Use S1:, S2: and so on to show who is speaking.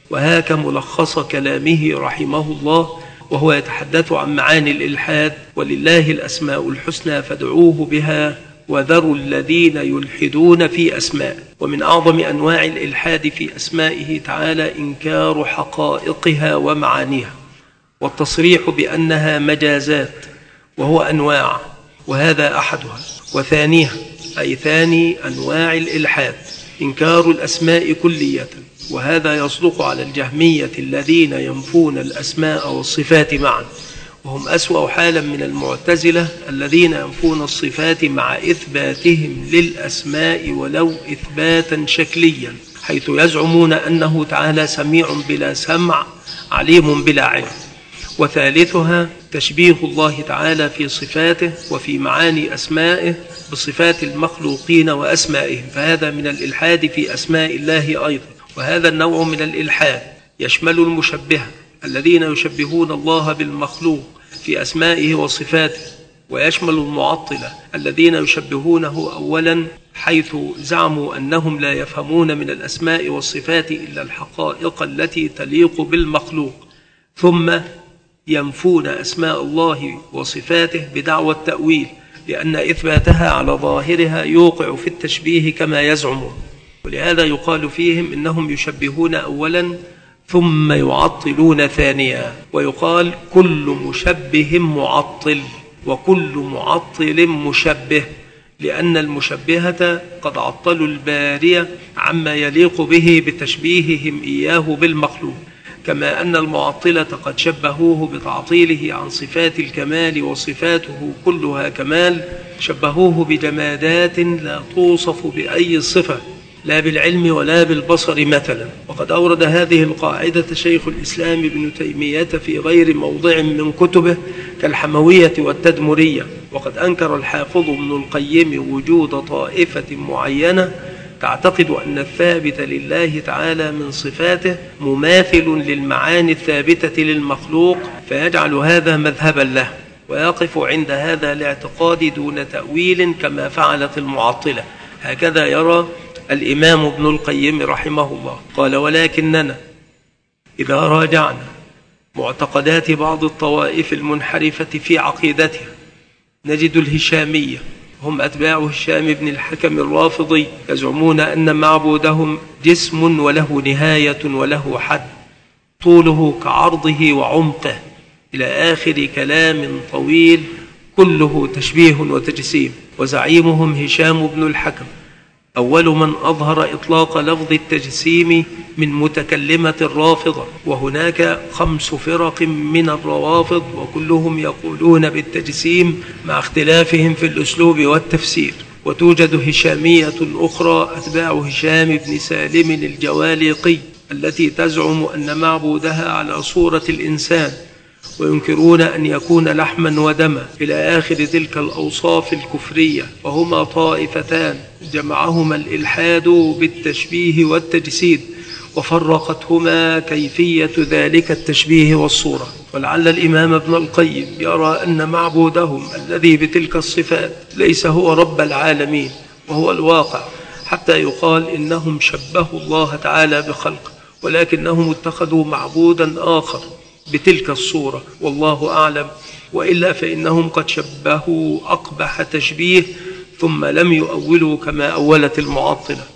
S1: وهاك ملخص كلامه رحمه الله، وهو يتحدث عن معاني الإلحاد: ولله الأسماء الحسنى فادعوه بها وذروا الذين يلحدون في أسماء. ومن أعظم أنواع الإلحاد في أسمائه تعالى إنكار حقائقها ومعانيها، والتصريح بأنها مجازات، وهو أنواع، وهذا أحدها. وثانيها، أي ثاني أنواع الإلحاد، إنكار الأسماء كلية، وهذا يصدق على الجهمية الذين ينفون الأسماء والصفات معا، وهم أسوأ حالا من المعتزلة الذين ينفون الصفات مع إثباتهم للأسماء ولو إثباتا شكليا، حيث يزعمون أنه تعالى سميع بلا سمع، عليم بلا علم. وثالثها تشبيه الله تعالى في صفاته وفي معاني أسمائه بصفات المخلوقين وأسمائهم، فهذا من الإلحاد في أسماء الله أيضا. وهذا النوع من الإلحاد يشمل المشبهة الذين يشبهون الله بالمخلوق في أسمائه وصفاته، ويشمل المعطلة الذين يشبهونه أولا حيث زعموا أنهم لا يفهمون من الأسماء والصفات إلا الحقائق التي تليق بالمخلوق، ثم ينفون أسماء الله وصفاته بدعوى التأويل، لأن إثباتها على ظاهرها يوقع في التشبيه كما يزعمون. ولهذا يقال فيهم إنهم يشبهون أولا ثم يعطلون ثانيا، ويقال كل مشبه معطل وكل معطل مشبه، لأن المشبهة قد عطلوا البارية عما يليق به بتشبيههم إياه بالمخلوق، كما أن المعطلة قد شبهوه بتعطيله عن صفات الكمال وصفاته كلها كمال، شبهوه بجمادات لا توصف بأي صفة، لا بالعلم ولا بالبصر مثلا. وقد أورد هذه القاعدة شيخ الإسلام ابن تيمية في غير موضع من كتبه كالحموية والتدمرية. وقد أنكر الحافظ ابن القيم وجود طائفة معينة تعتقد أن الثابت لله تعالى من صفاته مماثل للمعاني الثابتة للمخلوق، فيجعل هذا مذهبا له، ويقف عند هذا الاعتقاد دون تأويل كما فعلت المعطلة. هكذا يرى الإمام ابن القيم رحمه الله. قال: ولكننا إذا راجعنا معتقدات بعض الطوائف المنحرفة في عقيدتها نجد الهشامية، هم أتباع هشام بن الحكم الرافضي، يزعمون أن معبودهم جسم وله نهاية وله حد، طوله كعرضه وعمقه، إلى آخر كلام طويل كله تشبيه وتجسيم. وزعيمهم هشام بن الحكم أول من أظهر إطلاق لفظ التجسيم من متكلمة الرافضة، وهناك 5 فرق من الروافض وكلهم يقولون بالتجسيم مع اختلافهم في الأسلوب والتفسير. وتوجد هشامية أخرى أتباع هشام بن سالم الجواليقي التي تزعم أن معبودها على صورة الإنسان، وينكرون أن يكون لحما ودما، إلى آخر تلك الأوصاف الكفرية. وهما طائفتان جمعهما الإلحاد بالتشبيه والتجسيد، وفرقتهما كيفية ذلك التشبيه والصورة. ولعل الإمام ابن القيم يرى أن معبودهم الذي بتلك الصفات ليس هو رب العالمين وهو الواقع، حتى يقال إنهم شبهوا الله تعالى بخلقه، ولكنهم اتخذوا معبودا آخر بتلك الصورة، والله أعلم. وإلا فإنهم قد شبهوا أقبح تشبيه ثم لم يؤولوا كما أولت المعطلة.